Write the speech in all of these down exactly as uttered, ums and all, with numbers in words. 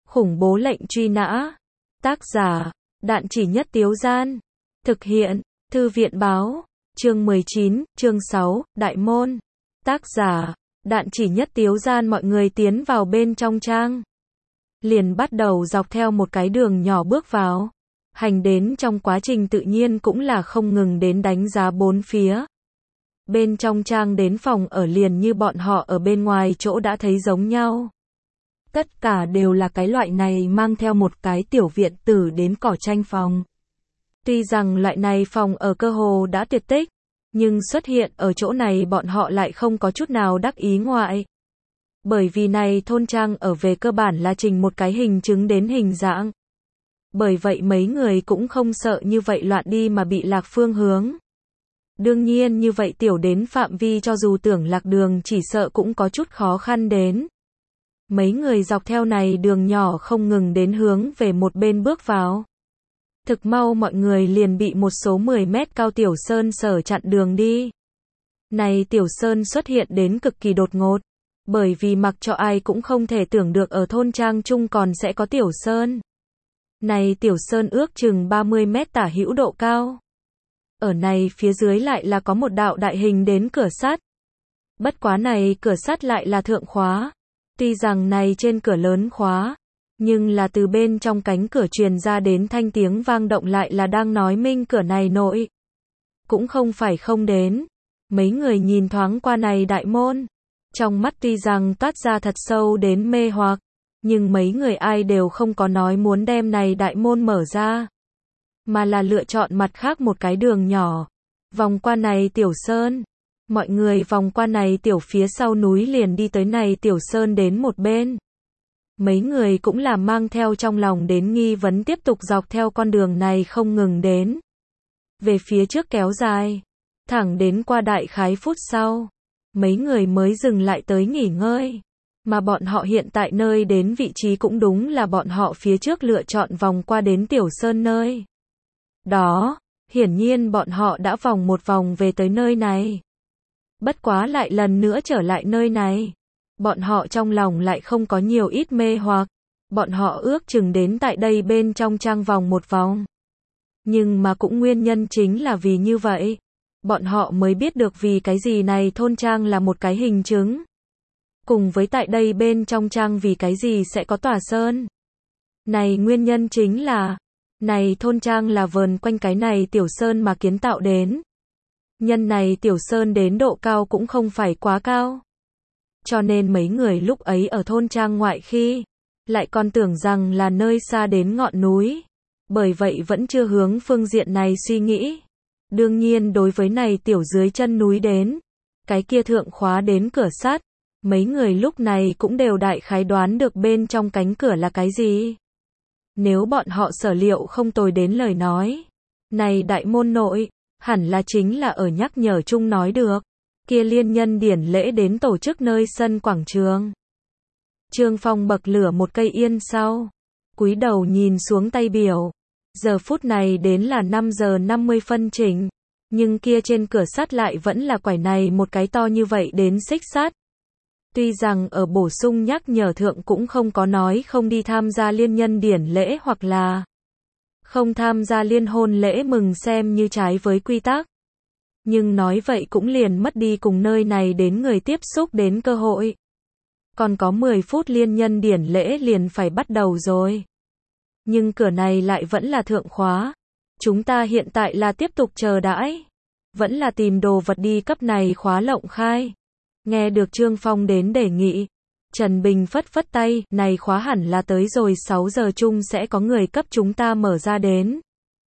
Khủng bố lệnh truy nã. Tác giả, Đạn Chỉ Nhất Tiếu Gian. Thực hiện, Thư viện Báo. Chương mười chín, chương sáu, Đại Môn. Tác giả, Đạn Chỉ Nhất Tiếu Gian. Mọi người tiến vào bên trong trang. Liền bắt đầu dọc theo một cái đường nhỏ bước vào. Hành đến trong quá trình tự nhiên cũng là không ngừng đến đánh giá bốn phía. Bên trong trang đến phòng ở liền như bọn họ ở bên ngoài chỗ đã thấy giống nhau. Tất cả đều là cái loại này mang theo một cái tiểu viện tử đến cỏ tranh phòng. Tuy rằng loại này phòng ở cơ hồ đã tuyệt tích, nhưng xuất hiện ở chỗ này bọn họ lại không có chút nào đắc ý ngoại. Bởi vì này thôn trang ở về cơ bản là trình một cái hình chứng đến hình dạng. Bởi vậy mấy người cũng không sợ như vậy loạn đi mà bị lạc phương hướng. Đương nhiên như vậy tiểu đến phạm vi cho dù tưởng lạc đường chỉ sợ cũng có chút khó khăn đến. Mấy người dọc theo này đường nhỏ không ngừng đến hướng về một bên bước vào. Thực mau mọi người liền bị một số mười mét cao tiểu sơn sở chặn đường đi. Này tiểu sơn xuất hiện đến cực kỳ đột ngột, bởi vì mặc cho ai cũng không thể tưởng được ở thôn trang chung còn sẽ có tiểu sơn. Này tiểu sơn ước chừng ba mươi mét tả hữu độ cao. Ở này phía dưới lại là có một đạo đại hình đến cửa sắt. Bất quá này cửa sắt lại là thượng khóa. Tuy rằng này trên cửa lớn khóa, nhưng là từ bên trong cánh cửa truyền ra đến thanh tiếng vang động lại là đang nói minh cửa này nội. Cũng không phải không đến. Mấy người nhìn thoáng qua này đại môn. Trong mắt tuy rằng toát ra thật sâu đến mê hoặc, nhưng mấy người ai đều không có nói muốn đem này đại môn mở ra. Mà là lựa chọn mặt khác một cái đường nhỏ. Vòng qua này tiểu sơn. Mọi người vòng qua này tiểu phía sau núi liền đi tới này tiểu sơn đến một bên. Mấy người cũng là mang theo trong lòng đến nghi vấn tiếp tục dọc theo con đường này không ngừng đến. Về phía trước kéo dài. Thẳng đến qua đại khái phút sau. Mấy người mới dừng lại tới nghỉ ngơi. Mà bọn họ hiện tại nơi đến vị trí cũng đúng là bọn họ phía trước lựa chọn vòng qua đến tiểu sơn nơi. Đó, hiển nhiên bọn họ đã vòng một vòng về tới nơi này. Bất quá lại lần nữa trở lại nơi này. Bọn họ trong lòng lại không có nhiều ít mê hoặc. Bọn họ ước chừng đến tại đây bên trong trang vòng một vòng. Nhưng mà cũng nguyên nhân chính là vì như vậy. Bọn họ mới biết được vì cái gì này thôn trang là một cái hình chứng. Cùng với tại đây bên trong trang vì cái gì sẽ có tòa sơn. Này nguyên nhân chính là, này thôn trang là vờn quanh cái này tiểu sơn mà kiến tạo đến. Nhân này tiểu sơn đến độ cao cũng không phải quá cao. Cho nên mấy người lúc ấy ở thôn trang ngoại khi, lại còn tưởng rằng là nơi xa đến ngọn núi. Bởi vậy vẫn chưa hướng phương diện này suy nghĩ. Đương nhiên đối với này tiểu dưới chân núi đến, cái kia thượng khóa đến cửa sắt, mấy người lúc này cũng đều đại khái đoán được bên trong cánh cửa là cái gì. Nếu bọn họ sở liệu không tồi đến lời nói, này đại môn nội, hẳn là chính là ở nhắc nhở chung nói được, kia liên nhân điển lễ đến tổ chức nơi sân quảng trường. Trương Phong bậc lửa một cây yên sau, cúi đầu nhìn xuống tay biểu. Giờ phút này đến là năm giờ năm mươi phân chỉnh, nhưng kia trên cửa sắt lại vẫn là quải này một cái to như vậy đến xích sắt. Tuy rằng ở bổ sung nhắc nhở thượng cũng không có nói không đi tham gia liên nhân điển lễ hoặc là không tham gia liên hôn lễ mừng xem như trái với quy tắc. Nhưng nói vậy cũng liền mất đi cùng nơi này đến người tiếp xúc đến cơ hội. Còn có mười phút liên nhân điển lễ liền phải bắt đầu rồi. Nhưng cửa này lại vẫn là thượng khóa. Chúng ta hiện tại là tiếp tục chờ đãi. Vẫn là tìm đồ vật đi cấp này khóa lộng khai. Nghe được Trương Phong đến đề nghị. Trần Bình phất phất tay, này khóa hẳn là tới rồi sáu giờ chung sẽ có người cấp chúng ta mở ra đến.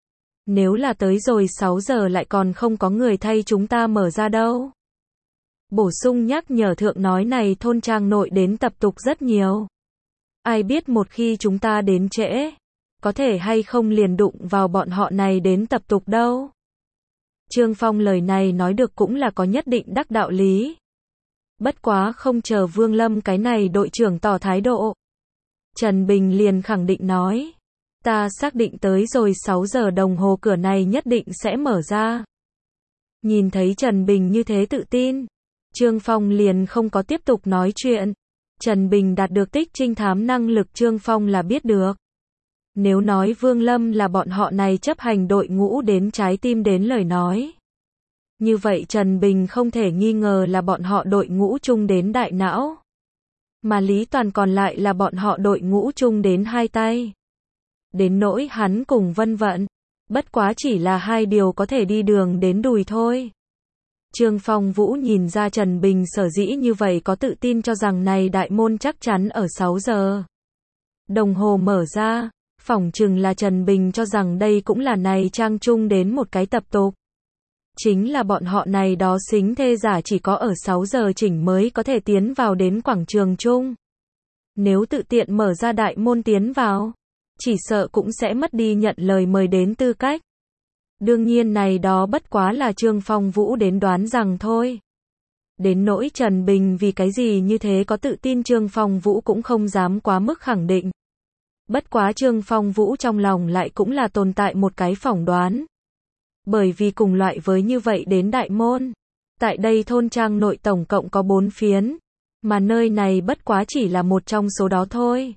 Nếu là tới rồi sáu giờ lại còn không có người thay chúng ta mở ra đâu. Bổ sung nhắc nhở thượng nói này thôn trang nội đến tập tục rất nhiều. Ai biết một khi chúng ta đến trễ, có thể hay không liền đụng vào bọn họ này đến tập tục đâu. Trương Phong lời này nói được cũng là có nhất định đắc đạo lý. Bất quá không chờ Vương Lâm cái này đội trưởng tỏ thái độ. Trần Bình liền khẳng định nói. Ta xác định tới rồi sáu giờ đồng hồ cửa này nhất định sẽ mở ra. Nhìn thấy Trần Bình như thế tự tin, Trương Phong liền không có tiếp tục nói chuyện. Trần Bình đạt được tích trinh thám năng lực Trương Phong là biết được. Nếu nói Vương Lâm là bọn họ này chấp hành đội ngũ đến trái tim đến lời nói. Như vậy Trần Bình không thể nghi ngờ là bọn họ đội ngũ chung đến đại não. Mà Lý Toàn còn lại là bọn họ đội ngũ chung đến hai tay. Đến nỗi hắn cùng Vân Vận, bất quá chỉ là hai điều có thể đi đường đến đùi thôi. Trương Phong Vũ nhìn ra Trần Bình sở dĩ như vậy có tự tin cho rằng này đại môn chắc chắn ở sáu giờ. Đồng hồ mở ra, phỏng chừng là Trần Bình cho rằng đây cũng là này trang chung đến một cái tập tục. Chính là bọn họ này đó xính thê giả chỉ có ở sáu giờ chỉnh mới có thể tiến vào đến quảng trường chung. Nếu tự tiện mở ra đại môn tiến vào, chỉ sợ cũng sẽ mất đi nhận lời mời đến tư cách. Đương nhiên này đó bất quá là Trương Phong Vũ đến đoán rằng thôi. Đến nỗi Trần Bình vì cái gì như thế có tự tin Trương Phong Vũ cũng không dám quá mức khẳng định. Bất quá Trương Phong Vũ trong lòng lại cũng là tồn tại một cái phỏng đoán. Bởi vì cùng loại với như vậy đến đại môn. Tại đây thôn trang nội tổng cộng có bốn phiến. Mà nơi này bất quá chỉ là một trong số đó thôi.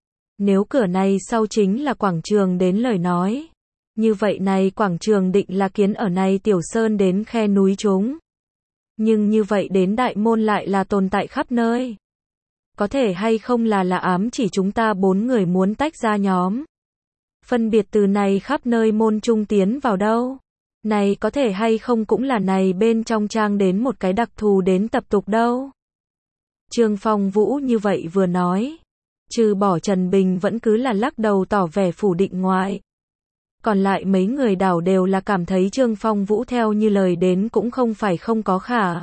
Nếu cửa này sau chính là quảng trường đến lời nói. Như vậy này quảng trường định là kiến ở này tiểu sơn đến khe núi chúng. Nhưng như vậy đến đại môn lại là tồn tại khắp nơi. Có thể hay không là là ám chỉ chúng ta bốn người muốn tách ra nhóm. Phân biệt từ này khắp nơi môn trung tiến vào đâu. Này có thể hay không cũng là này bên trong trang đến một cái đặc thù đến tập tục đâu. Trương Phong Vũ như vậy vừa nói. Trừ bỏ Trần Bình vẫn cứ là lắc đầu tỏ vẻ phủ định ngoại. Còn lại mấy người đảo đều là cảm thấy Trương Phong Vũ theo như lời đến cũng không phải không có khả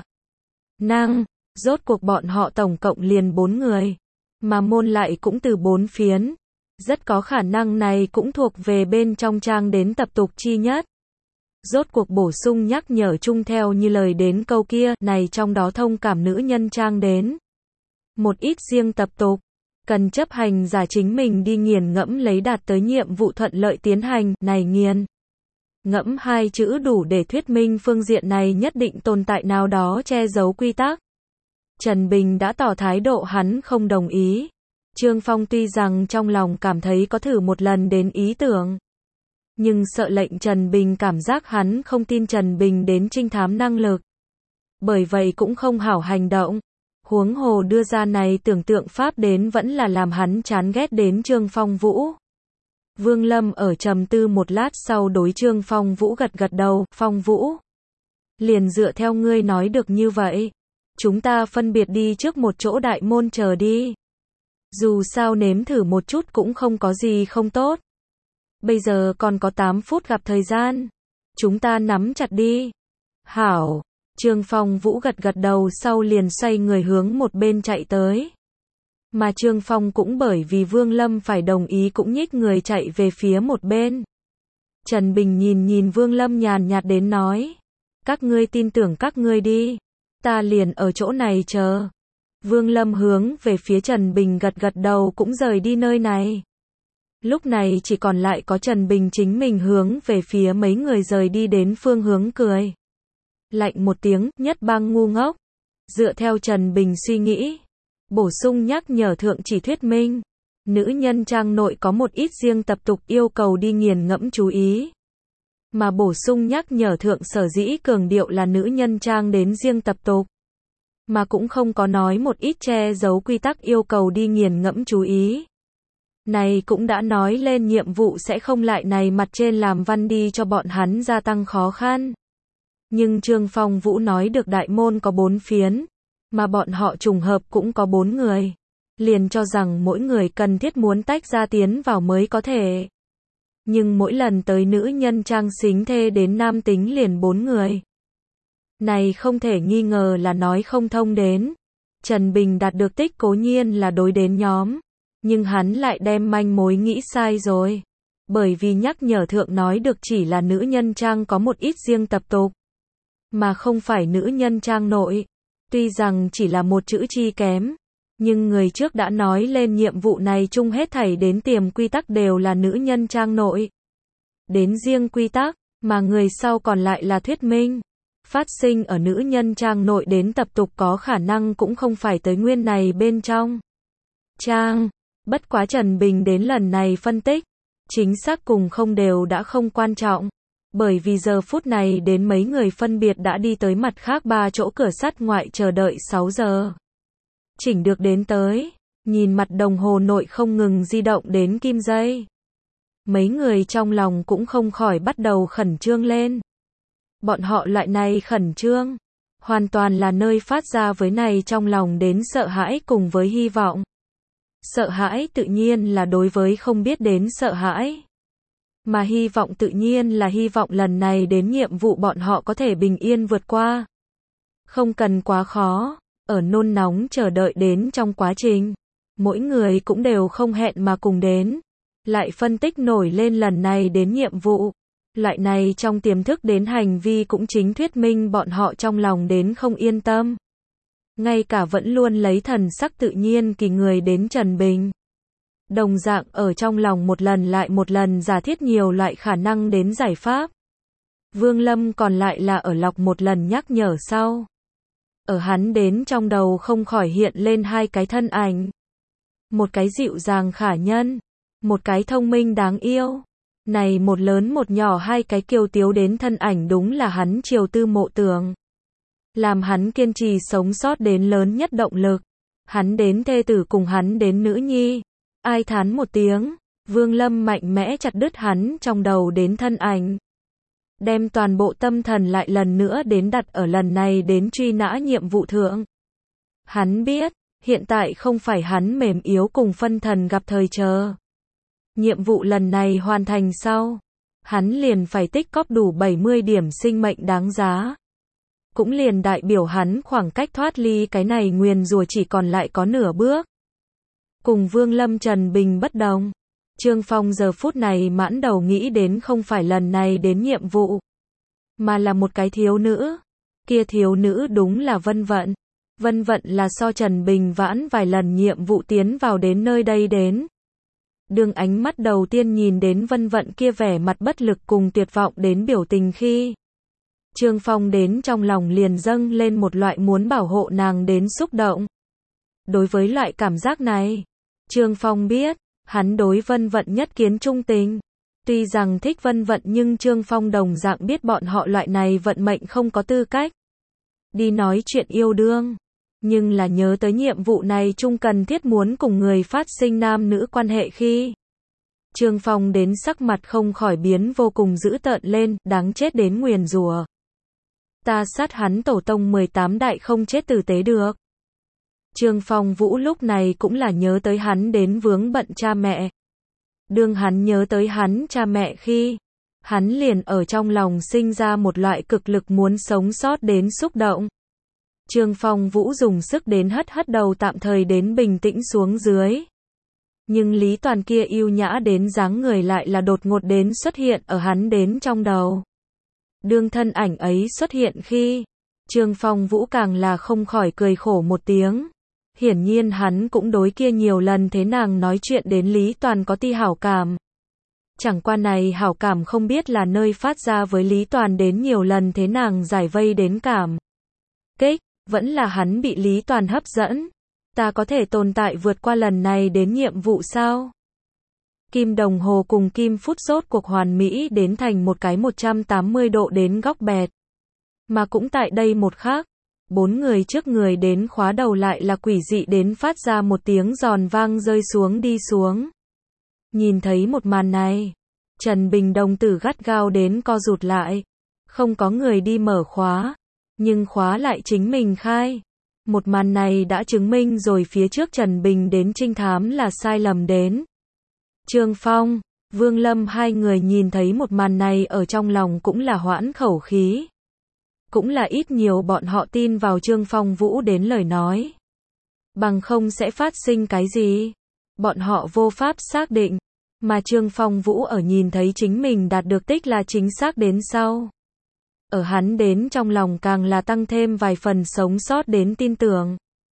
năng. Rốt cuộc bọn họ tổng cộng liền bốn người. Mà môn lại cũng từ bốn phiến. Rất có khả năng này cũng thuộc về bên trong trang đến tập tục chi nhất. Rốt cuộc bổ sung nhắc nhở chung theo như lời đến câu kia, này trong đó thông cảm nữ nhân trang đến. Một ít riêng tập tục, cần chấp hành giả chính mình đi nghiền ngẫm lấy đạt tới nhiệm vụ thuận lợi tiến hành, này nghiền. Ngẫm hai chữ đủ để thuyết minh phương diện này nhất định tồn tại nào đó che giấu quy tắc. Trần Bình đã tỏ thái độ hắn không đồng ý. Trương Phong tuy rằng trong lòng cảm thấy có thử một lần đến ý tưởng. Nhưng sợ lệnh Trần Bình cảm giác hắn không tin Trần Bình đến trinh thám năng lực. Bởi vậy cũng không hảo hành động. Huống hồ đưa ra này tưởng tượng pháp đến vẫn là làm hắn chán ghét đến Trương Phong Vũ. Vương Lâm ở trầm tư một lát sau đối Trương Phong Vũ gật gật đầu, Phong Vũ. Liền dựa theo ngươi nói được như vậy. Chúng ta phân biệt đi trước một chỗ đại môn chờ đi. Dù sao nếm thử một chút cũng không có gì không tốt. Bây giờ còn có tám phút gặp thời gian. Chúng ta nắm chặt đi. Hảo. Trương Phong Vũ gật gật đầu sau liền xoay người hướng một bên chạy tới. Mà Trương Phong cũng bởi vì Vương Lâm phải đồng ý cũng nhích người chạy về phía một bên. Trần Bình nhìn nhìn Vương Lâm nhàn nhạt đến nói. Các ngươi tin tưởng các ngươi đi. Ta liền ở chỗ này chờ. Vương Lâm hướng về phía Trần Bình gật gật đầu cũng rời đi nơi này. Lúc này chỉ còn lại có Trần Bình chính mình hướng về phía mấy người rời đi đến phương hướng cười. Lạnh một tiếng, nhất bang ngu ngốc. Dựa theo Trần Bình suy nghĩ. Bổ sung nhắc nhở thượng chỉ thuyết minh. Nữ nhân trang nội có một ít riêng tập tục yêu cầu đi nghiền ngẫm chú ý. Mà bổ sung nhắc nhở thượng sở dĩ cường điệu là nữ nhân trang đến riêng tập tục. Mà cũng không có nói một ít che giấu quy tắc yêu cầu đi nghiền ngẫm chú ý. Này cũng đã nói lên nhiệm vụ sẽ không lại này mặt trên làm văn đi cho bọn hắn gia tăng khó khăn. Nhưng Trương Phong Vũ nói được đại môn có bốn phiến, mà bọn họ trùng hợp cũng có bốn người. Liền cho rằng mỗi người cần thiết muốn tách ra tiến vào mới có thể. Nhưng mỗi lần tới nữ nhân trang xính thê đến nam tính liền bốn người. Này không thể nghi ngờ là nói không thông đến. Trần Bình đạt được tích cố nhiên là đối đến nhóm. Nhưng hắn lại đem manh mối nghĩ sai rồi. Bởi vì nhắc nhở thượng nói được chỉ là nữ nhân trang có một ít riêng tập tục. Mà không phải nữ nhân trang nội. Tuy rằng chỉ là một chữ chi kém. Nhưng người trước đã nói lên nhiệm vụ này chung hết thảy đến tiềm quy tắc đều là nữ nhân trang nội. Đến riêng quy tắc, mà người sau còn lại là thuyết minh. Phát sinh ở nữ nhân trang nội đến tập tục có khả năng cũng không phải tới nguyên này bên trong. trang. Bất quá Trần Bình đến lần này phân tích, chính xác cùng không đều đã không quan trọng. Bởi vì giờ phút này đến mấy người phân biệt đã đi tới mặt khác ba chỗ cửa sắt ngoại chờ đợi sáu giờ. Chỉnh được đến tới, nhìn mặt đồng hồ nội không ngừng di động đến kim giây. Mấy người trong lòng cũng không khỏi bắt đầu khẩn trương lên. Bọn họ loại này khẩn trương, hoàn toàn là nơi phát ra với này trong lòng đến sợ hãi cùng với hy vọng. Sợ hãi tự nhiên là đối với không biết đến sợ hãi. Mà hy vọng tự nhiên là hy vọng lần này đến nhiệm vụ bọn họ có thể bình yên vượt qua. Không cần quá khó, ở nôn nóng chờ đợi đến trong quá trình. Mỗi người cũng đều không hẹn mà cùng đến. Lại phân tích nổi lên lần này đến nhiệm vụ. Loại này trong tiềm thức đến hành vi cũng chính thuyết minh bọn họ trong lòng đến không yên tâm. Ngay cả vẫn luôn lấy thần sắc tự nhiên kỳ người đến Trần Bình. Đồng dạng ở trong lòng một lần lại một lần giả thiết nhiều loại khả năng đến giải pháp. Vương Lâm còn lại là ở lọc một lần nhắc nhở sau. Ở hắn đến trong đầu không khỏi hiện lên hai cái thân ảnh. Một cái dịu dàng khả nhân, một cái thông minh đáng yêu. Này một lớn một nhỏ hai cái kiêu tiếu đến thân ảnh đúng là hắn Triều Tư Mộ Tưởng. Làm hắn kiên trì sống sót đến lớn nhất động lực. Hắn đến thê tử cùng hắn đến nữ nhi. Ai thán một tiếng, Vương Lâm mạnh mẽ chặt đứt hắn trong đầu đến thân ảnh. Đem toàn bộ tâm thần lại lần nữa đến đặt ở lần này đến truy nã nhiệm vụ thượng. Hắn biết, hiện tại không phải hắn mềm yếu cùng phân thần gặp thời chờ. Nhiệm vụ lần này hoàn thành sau, hắn liền phải tích cóp đủ bảy mươi điểm sinh mệnh đáng giá. Cũng liền đại biểu hắn khoảng cách thoát ly cái này nguyền rủa chỉ còn lại có nửa bước. Cùng Vương Lâm Trần Bình bất đồng, Trương Phong giờ phút này mãn đầu nghĩ đến không phải lần này đến nhiệm vụ, mà là một cái thiếu nữ. Kia thiếu nữ đúng là Vân Vận. Vân Vận là so Trần Bình vãn vài lần nhiệm vụ tiến vào đến nơi đây đến. Đương ánh mắt đầu tiên nhìn đến Vân Vận kia vẻ mặt bất lực cùng tuyệt vọng đến biểu tình khi Trương Phong đến trong lòng liền dâng lên một loại muốn bảo hộ nàng đến xúc động. Đối với loại cảm giác này, Trương Phong biết, hắn đối Vân Vận nhất kiến trung tình. Tuy rằng thích Vân Vận nhưng Trương Phong đồng dạng biết bọn họ loại này vận mệnh không có tư cách đi nói chuyện yêu đương. Nhưng là nhớ tới nhiệm vụ này chung cần thiết muốn cùng người phát sinh nam nữ quan hệ khi Trương Phong đến sắc mặt không khỏi biến vô cùng dữ tợn lên, đáng chết đến nguyền rủa. Ta sát hắn tổ tông mười tám đại không chết tử tế được. Trương Phong Vũ lúc này cũng là nhớ tới hắn đến vướng bận cha mẹ. Đương hắn nhớ tới hắn cha mẹ khi, hắn liền ở trong lòng sinh ra một loại cực lực muốn sống sót đến xúc động. Trương Phong Vũ dùng sức đến hất hất đầu tạm thời đến bình tĩnh xuống dưới. Nhưng Lý Toàn kia yêu nhã đến dáng người lại là đột ngột đến xuất hiện ở hắn đến trong đầu. Đương thân ảnh ấy xuất hiện khi, Trương Phong Vũ càng là không khỏi cười khổ một tiếng. Hiển nhiên hắn cũng đối kia nhiều lần thế nàng nói chuyện đến Lý Toàn có ti hảo cảm. Chẳng qua này hảo cảm không biết là nơi phát ra với Lý Toàn đến nhiều lần thế nàng giải vây đến cảm kích, vẫn là hắn bị Lý Toàn hấp dẫn. Ta có thể tồn tại vượt qua lần này đến nhiệm vụ sao? Kim đồng hồ cùng kim phút rốt cuộc hoàn mỹ đến thành một cái một trăm tám mươi độ đến góc bẹt. Mà cũng tại đây một khắc, bốn người trước người đến khóa đầu lại là quỷ dị đến phát ra một tiếng giòn vang rơi xuống đi xuống. Nhìn thấy một màn này, Trần Bình đồng tử gắt gao đến co rụt lại. Không có người đi mở khóa, nhưng khóa lại chính mình khai. Một màn này đã chứng minh rồi phía trước Trần Bình đến trinh thám là sai lầm đến. Trương Phong, Vương Lâm hai người nhìn thấy một màn này ở trong lòng cũng là hoãn khẩu khí. Cũng là ít nhiều bọn họ tin vào Trương Phong Vũ đến lời nói. Bằng không sẽ phát sinh cái gì. Bọn họ vô pháp xác định. Mà Trương Phong Vũ ở nhìn thấy chính mình đạt được tích là chính xác đến sau. Ở hắn đến trong lòng càng là tăng thêm vài phần sống sót đến tin tưởng.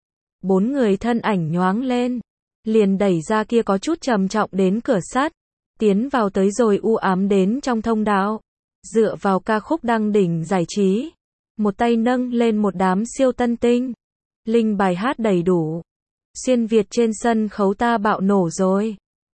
Bốn người thân ảnh nhoáng lên. Liền đẩy ra kia có chút trầm trọng đến cửa sắt. Tiến vào tới rồi u ám đến trong thông đạo. Dựa vào ca khúc đăng đỉnh giải trí. Một tay nâng lên một đám siêu tân tinh. Linh bài hát đầy đủ. Xuyên Việt trên sân khấu ta bạo nổ rồi.